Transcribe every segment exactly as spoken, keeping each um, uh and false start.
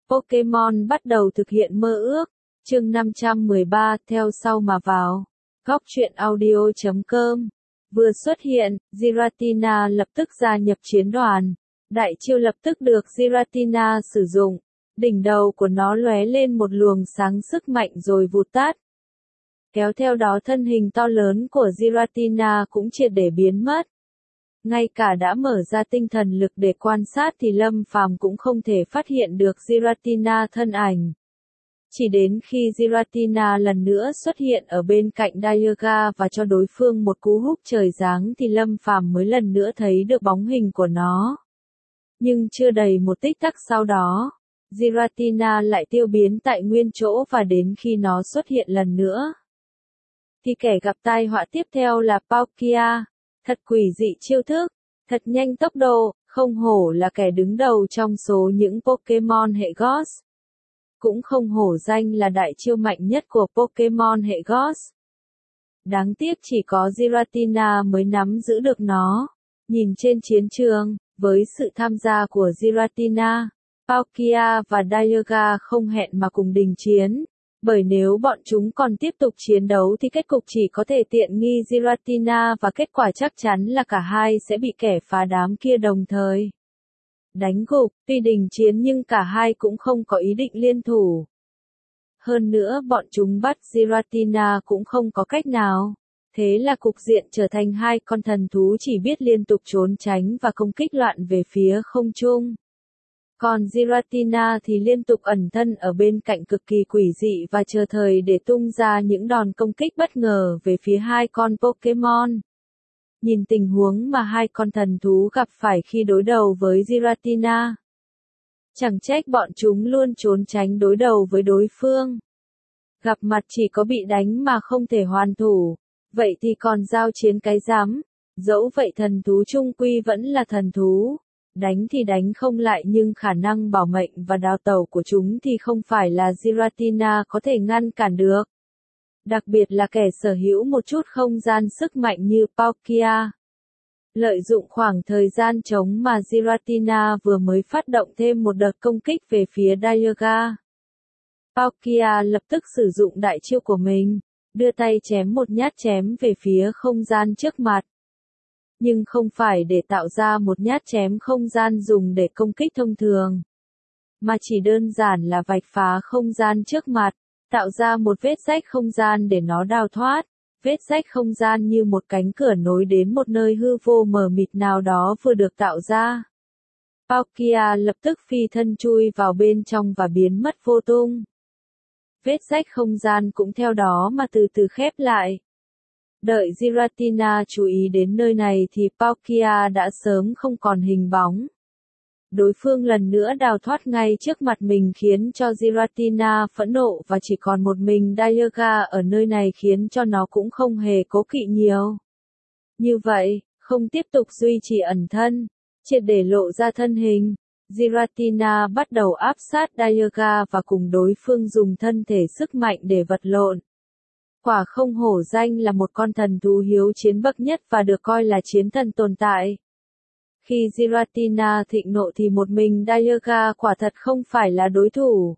Pokemon bắt đầu thực hiện mơ ước. Chương năm trăm mười ba, theo sau mà vào. Góc truyện audio chấm com. Vừa xuất hiện, Giratina lập tức gia nhập chiến đoàn. Đại chiêu lập tức được Giratina sử dụng. Đỉnh đầu của nó lóe lên một luồng sáng sức mạnh rồi vụt tắt. Kéo theo đó thân hình to lớn của Giratina cũng triệt để biến mất. Ngay cả đã mở ra tinh thần lực để quan sát thì Lâm Phàm cũng không thể phát hiện được Giratina thân ảnh. Chỉ đến khi Giratina lần nữa xuất hiện ở bên cạnh Dialga và cho đối phương một cú húc trời giáng thì Lâm Phàm mới lần nữa thấy được bóng hình của nó. Nhưng chưa đầy một tích tắc sau đó, Giratina lại tiêu biến tại nguyên chỗ và đến khi nó xuất hiện lần nữa, thì kẻ gặp tai họa tiếp theo là Palkia. Thật quỷ dị chiêu thức, thật nhanh tốc độ, không hổ là kẻ đứng đầu trong số những Pokemon hệ Ghost. Cũng không hổ danh là đại chiêu mạnh nhất của Pokemon hệ Ghost. Đáng tiếc chỉ có Giratina mới nắm giữ được nó. Nhìn trên chiến trường, với sự tham gia của Giratina, Palkia và Dialga không hẹn mà cùng đình chiến. Bởi nếu bọn chúng còn tiếp tục chiến đấu thì kết cục chỉ có thể tiện nghi Giratina và kết quả chắc chắn là cả hai sẽ bị kẻ phá đám kia đồng thời đánh gục. Tuy đình chiến nhưng cả hai cũng không có ý định liên thủ. Hơn nữa bọn chúng bắt Giratina cũng không có cách nào. Thế là cục diện trở thành hai con thần thú chỉ biết liên tục trốn tránh và công kích loạn về phía không trung. Còn Giratina thì liên tục ẩn thân ở bên cạnh cực kỳ quỷ dị và chờ thời để tung ra những đòn công kích bất ngờ về phía hai con Pokemon. Nhìn tình huống mà hai con thần thú gặp phải khi đối đầu với Giratina, chẳng trách bọn chúng luôn trốn tránh đối đầu với đối phương. Gặp mặt chỉ có bị đánh mà không thể hoàn thủ, vậy thì còn giao chiến cái rắm. Dẫu vậy thần thú chung quy vẫn là thần thú. Đánh thì đánh không lại nhưng khả năng bảo mệnh và đào tẩu của chúng thì không phải là Giratina có thể ngăn cản được. Đặc biệt là kẻ sở hữu một chút không gian sức mạnh như Palkia. Lợi dụng khoảng thời gian trống mà Giratina vừa mới phát động thêm một đợt công kích về phía Dialga. Palkia lập tức sử dụng đại chiêu của mình, đưa tay chém một nhát chém về phía không gian trước mặt. Nhưng không phải để tạo ra một nhát chém không gian dùng để công kích thông thường, mà chỉ đơn giản là vạch phá không gian trước mặt, tạo ra một vết rách không gian để nó đào thoát. Vết rách không gian như một cánh cửa nối đến một nơi hư vô mờ mịt nào đó vừa được tạo ra. Palkia lập tức phi thân chui vào bên trong và biến mất vô tung. Vết rách không gian cũng theo đó mà từ từ khép lại. Đợi Giratina chú ý đến nơi này thì Palkia đã sớm không còn hình bóng. Đối phương lần nữa đào thoát ngay trước mặt mình khiến cho Giratina phẫn nộ và chỉ còn một mình Dialga ở nơi này khiến cho nó cũng không hề cố kỵ nhiều. Như vậy, không tiếp tục duy trì ẩn thân, triệt để lộ ra thân hình, Giratina bắt đầu áp sát Dialga và cùng đối phương dùng thân thể sức mạnh để vật lộn. Quả không hổ danh là một con thần thú hiếu chiến bậc nhất và được coi là chiến thần tồn tại. Khi Giratina thịnh nộ thì một mình Dialga quả thật không phải là đối thủ.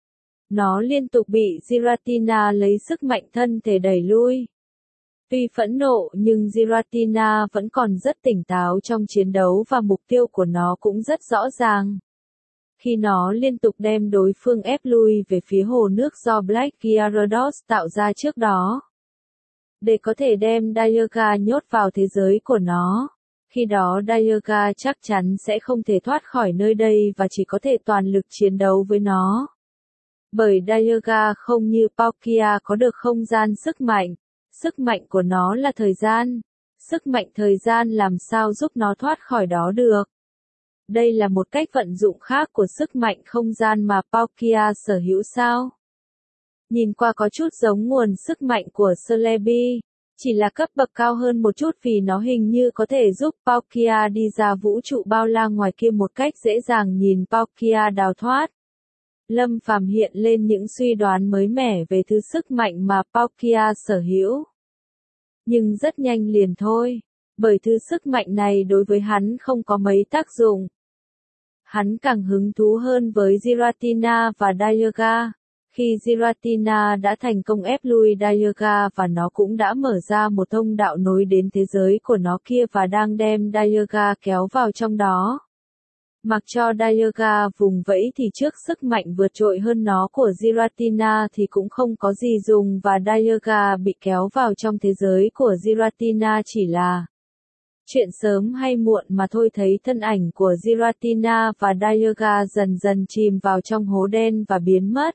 Nó liên tục bị Giratina lấy sức mạnh thân thể đẩy lui. Tuy phẫn nộ nhưng Giratina vẫn còn rất tỉnh táo trong chiến đấu và mục tiêu của nó cũng rất rõ ràng. Khi nó liên tục đem đối phương ép lui về phía hồ nước do Black Gyarados tạo ra trước đó. Để có thể đem Dialga nhốt vào thế giới của nó. Khi đó Dialga chắc chắn sẽ không thể thoát khỏi nơi đây và chỉ có thể toàn lực chiến đấu với nó. Bởi Dialga không như Palkia có được không gian sức mạnh. Sức mạnh của nó là thời gian. Sức mạnh thời gian làm sao giúp nó thoát khỏi đó được. Đây là một cách vận dụng khác của sức mạnh không gian mà Palkia sở hữu sao? Nhìn qua có chút giống nguồn sức mạnh của Celebi, chỉ là cấp bậc cao hơn một chút vì nó hình như có thể giúp Palkia đi ra vũ trụ bao la ngoài kia một cách dễ dàng. Nhìn Palkia đào thoát, Lâm Phàm hiện lên những suy đoán mới mẻ về thứ sức mạnh mà Palkia sở hữu. Nhưng rất nhanh liền thôi, bởi thứ sức mạnh này đối với hắn không có mấy tác dụng. Hắn càng hứng thú hơn với Giratina và Dialga. Khi Giratina đã thành công ép lui Dialga và nó cũng đã mở ra một thông đạo nối đến thế giới của nó kia và đang đem Dialga kéo vào trong đó. Mặc cho Dialga vùng vẫy thì trước sức mạnh vượt trội hơn nó của Giratina thì cũng không có gì dùng và Dialga bị kéo vào trong thế giới của Giratina chỉ là chuyện sớm hay muộn mà thôi. Thấy thân ảnh của Giratina và Dialga dần dần chìm vào trong hố đen và biến mất.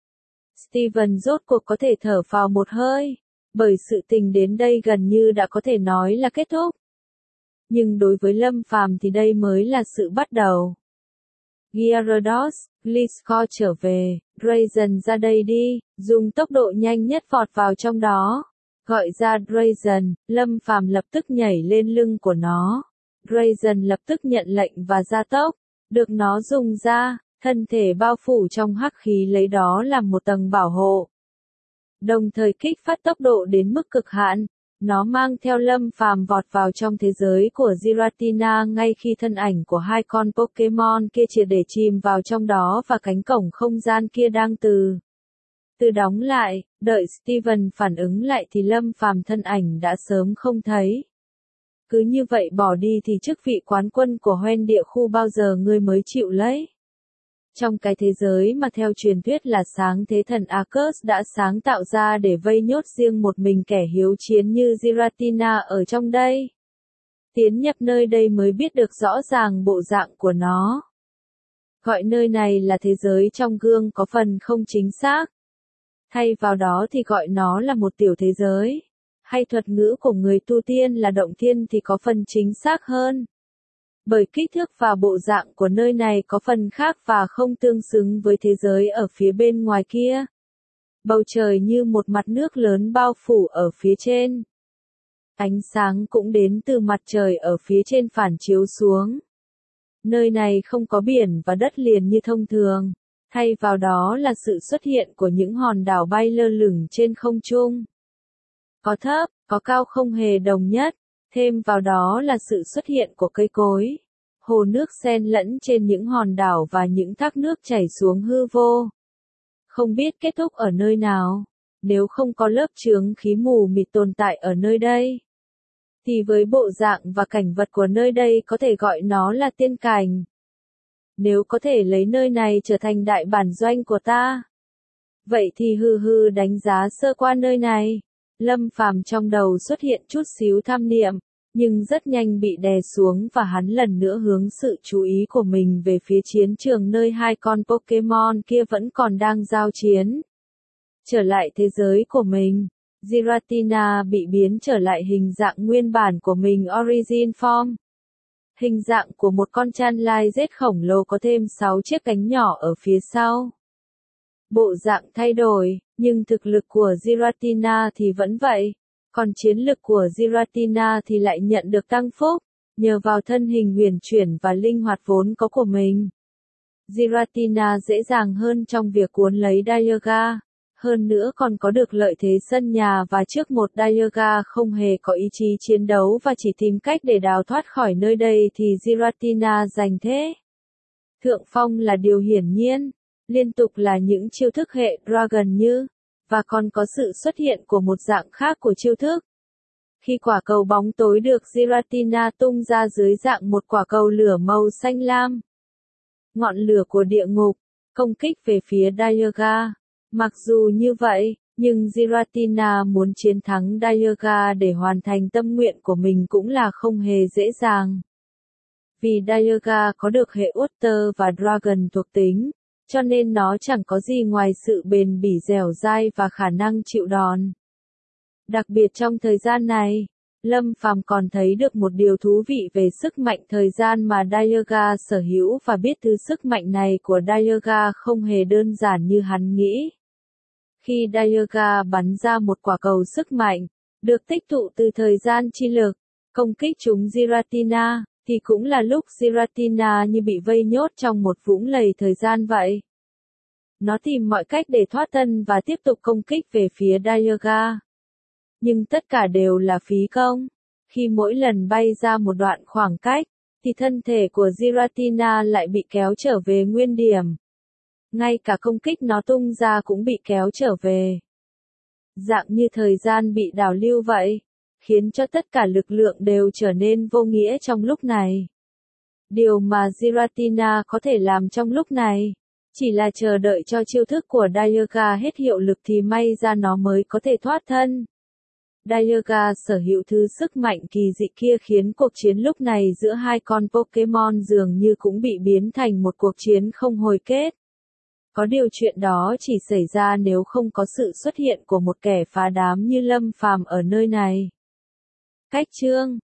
Steven rốt cuộc có thể thở phào một hơi, bởi sự tình đến đây gần như đã có thể nói là kết thúc. Nhưng đối với Lâm Phàm thì đây mới là sự bắt đầu. Gyarados, Gliscor trở về, Drazen ra đây đi, dùng tốc độ nhanh nhất vọt vào trong đó. Gọi ra Drazen, Lâm Phàm lập tức nhảy lên lưng của nó. Drazen lập tức nhận lệnh và gia tốc, được nó dùng ra, thân thể bao phủ trong hắc khí lấy đó làm một tầng bảo hộ. Đồng thời kích phát tốc độ đến mức cực hạn, nó mang theo Lâm Phàm vọt vào trong thế giới của Giratina ngay khi thân ảnh của hai con Pokémon kia triệt để chìm vào trong đó và cánh cổng không gian kia đang từ từ đóng lại. Đợi Steven phản ứng lại thì Lâm Phàm thân ảnh đã sớm không thấy. Cứ như vậy bỏ đi thì chức vị quán quân của Hoenn địa khu bao giờ ngươi mới chịu lấy? Trong cái thế giới mà theo truyền thuyết là sáng thế thần Arceus đã sáng tạo ra để vây nhốt riêng một mình kẻ hiếu chiến như Giratina ở trong đây. Tiến nhập nơi đây mới biết được rõ ràng bộ dạng của nó. Gọi nơi này là thế giới trong gương có phần không chính xác. Thay vào đó thì gọi nó là một tiểu thế giới. Hay thuật ngữ của người tu tiên là động thiên thì có phần chính xác hơn. Bởi kích thước và bộ dạng của nơi này có phần khác và không tương xứng với thế giới ở phía bên ngoài kia. Bầu trời như một mặt nước lớn bao phủ ở phía trên. Ánh sáng cũng đến từ mặt trời ở phía trên phản chiếu xuống. Nơi này không có biển và đất liền như thông thường, thay vào đó là sự xuất hiện của những hòn đảo bay lơ lửng trên không trung. Có thấp, có cao không hề đồng nhất. Thêm vào đó là sự xuất hiện của cây cối, hồ nước xen lẫn trên những hòn đảo và những thác nước chảy xuống hư vô. Không biết kết thúc ở nơi nào, nếu không có lớp chướng khí mù mịt tồn tại ở nơi đây. Thì với bộ dạng và cảnh vật của nơi đây có thể gọi nó là tiên cảnh. Nếu có thể lấy nơi này trở thành đại bản doanh của ta. Vậy thì hừ hừ đánh giá sơ qua nơi này. Lâm Phàm trong đầu xuất hiện chút xíu tham niệm, nhưng rất nhanh bị đè xuống và hắn lần nữa hướng sự chú ý của mình về phía chiến trường nơi hai con Pokémon kia vẫn còn đang giao chiến. Trở lại thế giới của mình, Giratina bị biến trở lại hình dạng nguyên bản của mình Origin Form. Hình dạng của một con chăn lai rết khổng lồ có thêm sáu chiếc cánh nhỏ ở phía sau. Bộ dạng thay đổi, nhưng thực lực của Giratina thì vẫn vậy. Còn chiến lực của Giratina thì lại nhận được tăng phúc, nhờ vào thân hình huyền chuyển và linh hoạt vốn có của mình. Giratina dễ dàng hơn trong việc cuốn lấy Dialga, hơn nữa còn có được lợi thế sân nhà và trước một Dialga không hề có ý chí chiến đấu và chỉ tìm cách để đào thoát khỏi nơi đây thì Giratina giành thế. Thượng phong là điều hiển nhiên, liên tục là những chiêu thức hệ Dragon như, và còn có sự xuất hiện của một dạng khác của chiêu thức. Khi quả cầu bóng tối được Giratina tung ra dưới dạng một quả cầu lửa màu xanh lam. Ngọn lửa của địa ngục, công kích về phía Dialga. Mặc dù như vậy, nhưng Giratina muốn chiến thắng Dialga để hoàn thành tâm nguyện của mình cũng là không hề dễ dàng. Vì Dialga có được hệ Water và Dragon thuộc tính, cho nên nó chẳng có gì ngoài sự bền bỉ dẻo dai và khả năng chịu đòn. Đặc biệt trong thời gian này, Lâm Phàm còn thấy được một điều thú vị về sức mạnh thời gian mà Dialga sở hữu và biết thứ sức mạnh này của Dialga không hề đơn giản như hắn nghĩ. Khi Dialga bắn ra một quả cầu sức mạnh, được tích tụ từ thời gian chi lực, công kích chúng Giratina, thì cũng là lúc Giratina như bị vây nhốt trong một vũng lầy thời gian vậy. Nó tìm mọi cách để thoát thân và tiếp tục công kích về phía Dialga. Nhưng tất cả đều là phí công. Khi mỗi lần bay ra một đoạn khoảng cách, thì thân thể của Giratina lại bị kéo trở về nguyên điểm. Ngay cả công kích nó tung ra cũng bị kéo trở về. Dạng như thời gian bị đảo lưu vậy, khiến cho tất cả lực lượng đều trở nên vô nghĩa trong lúc này. Điều mà Giratina có thể làm trong lúc này, chỉ là chờ đợi cho chiêu thức của Dialga hết hiệu lực thì may ra nó mới có thể thoát thân. Dialga sở hữu thứ sức mạnh kỳ dị kia khiến cuộc chiến lúc này giữa hai con Pokémon dường như cũng bị biến thành một cuộc chiến không hồi kết. Có điều chuyện đó chỉ xảy ra nếu không có sự xuất hiện của một kẻ phá đám như Lâm Phàm ở nơi này. Cách chương